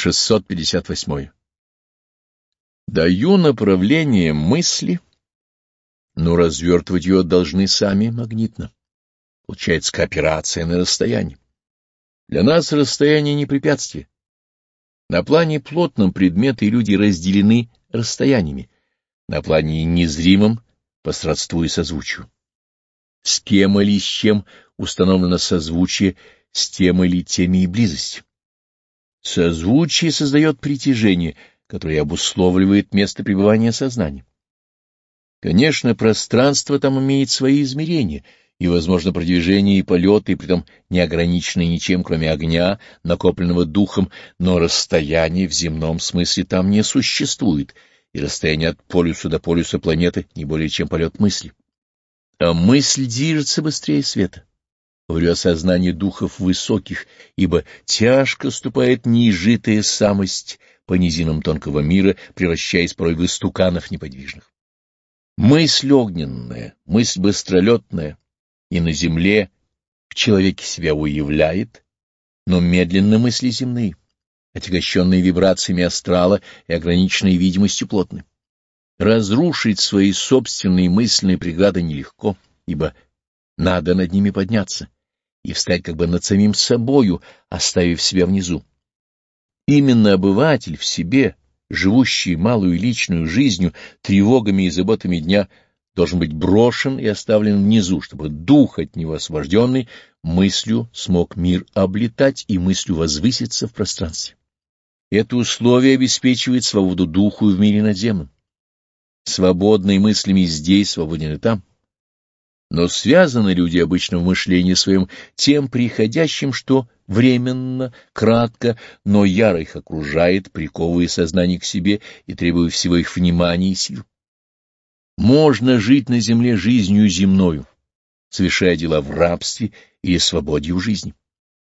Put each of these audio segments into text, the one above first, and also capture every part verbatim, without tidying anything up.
шестьсот пятьдесят восемь. Даю направление мысли, но развертывать ее должны сами магнитно. Получается кооперация на расстоянии. Для нас расстояние не препятствие. На плане плотном предметы и люди разделены расстояниями, на плане незримом по сродству и созвучию. С кем или с чем установлено созвучие, с тем или теми и близость. Созвучие создает притяжение, которое обусловливает место пребывания сознания. Конечно, пространство там имеет свои измерения, и, возможно, продвижение и полеты, и притом не ограничены ничем, кроме огня, накопленного духом, но расстояние в земном смысле там не существует, и расстояние от полюса до полюса планеты не более чем полет мысли. А мысль движется быстрее света. Говорю о сознании духов высоких, ибо тяжко ступает неизжитая самость по низинам тонкого мира, превращаясь порой в истуканов неподвижных. Мысль огненная, мысль быстролетная, и на земле в человеке себя уявляет, но медленно мысли земные, отягощенные вибрациями астрала и ограниченной видимостью плотны. Разрушить свои собственные мысленные преграды нелегко, ибо надо над ними подняться и встать как бы над самим собою, оставив себя внизу. Именно обыватель в себе, живущий малую личную жизнью, тревогами и заботами дня, должен быть брошен и оставлен внизу, чтобы дух от него освобожденный мыслью смог мир облетать и мыслью возвыситься в пространстве. Это условие обеспечивает свободу духу и в мире надземном. Свободные мыслями здесь, свободен и там. Но связаны люди обычно в мышлении своем тем приходящим, что временно, кратко, но яро их окружает, приковывая сознание к себе и требуя всего их внимания и сил. Можно жить на земле жизнью земною, совершая дела в рабстве или свободе в жизни.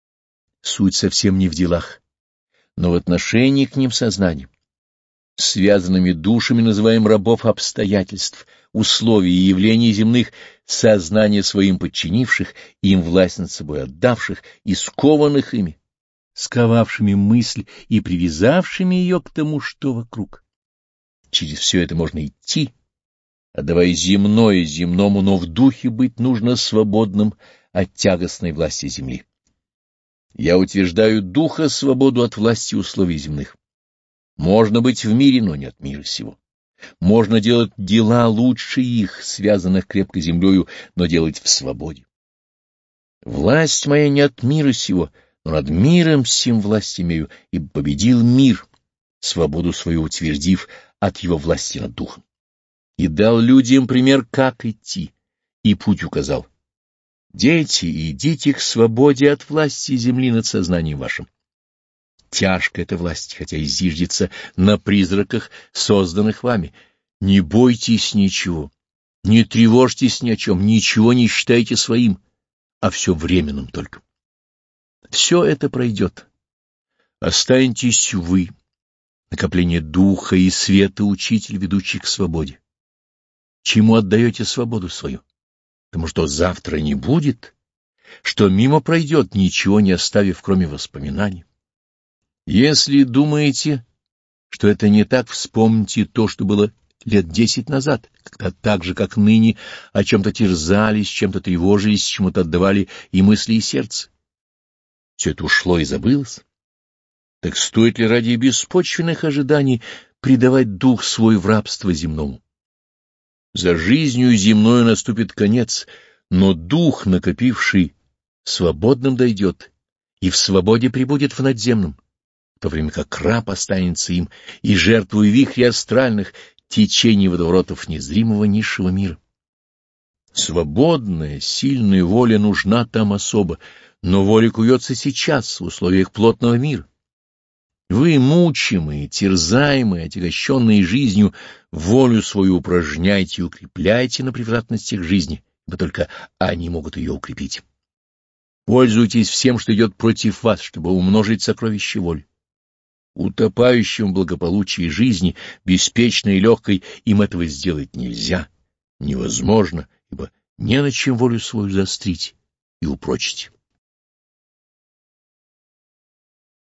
Суть совсем не в делах, но в отношении к ним сознания. Связанными душами называем рабов обстоятельств, условий и явлений земных, сознание своим подчинивших, им власть над собой отдавших и скованных ими, сковавшими мысль и привязавшими ее к тому, что вокруг. Через все это можно идти, отдавая земное земному, но в духе быть нужно свободным от тягостной власти земли. Я утверждаю духа свободу от власти условий земных. Можно быть в мире, но не от мира сего. Можно делать дела лучше их, связанных крепко землею, но делать в свободе. Власть моя не от мира сего, но над миром сим власть имею, ибо победил мир, свободу свою утвердив от его власти над духом. И дал людям пример, как идти, и путь указал. Дети, идите к свободе от власти земли над сознанием вашим. Тяжко эта власть, хотя и зиждется на призраках, созданных вами. Не бойтесь ничего, не тревожьтесь ни о чем, ничего не считайте своим, а все временным только. Все это пройдет. Останетесь вы, накопление духа и света, учитель, ведущий к свободе. Чему отдаете свободу свою? Потому что завтра не будет, что мимо пройдет, ничего не оставив, кроме воспоминаний. Если думаете, что это не так, вспомните то, что было лет десять назад, когда так же, как ныне, о чем-то терзались, чем-то тревожились, чему-то отдавали и мысли, и сердце. Все это ушло и забылось. Так стоит ли ради беспочвенных ожиданий предавать дух свой в рабство земному? За жизнью земною наступит конец, но дух, накопивший, свободным дойдет и в свободе пребудет в надземном, в то время как раб останется им и жертвуя вихри астральных течений водоворотов незримого низшего мира. Свободная, сильная воля нужна там особо, но воля куется сейчас в условиях плотного мира. Вы, мучимые, терзаемые, отягощенные жизнью, волю свою упражняйте и укрепляйте на превратностях жизни, ибо только они могут ее укрепить. Пользуйтесь всем, что идет против вас, чтобы умножить сокровище воли. Утопающим в благополучии жизни, беспечной и легкой, им этого сделать нельзя, невозможно, ибо не на чем волю свою заострить и упрочить.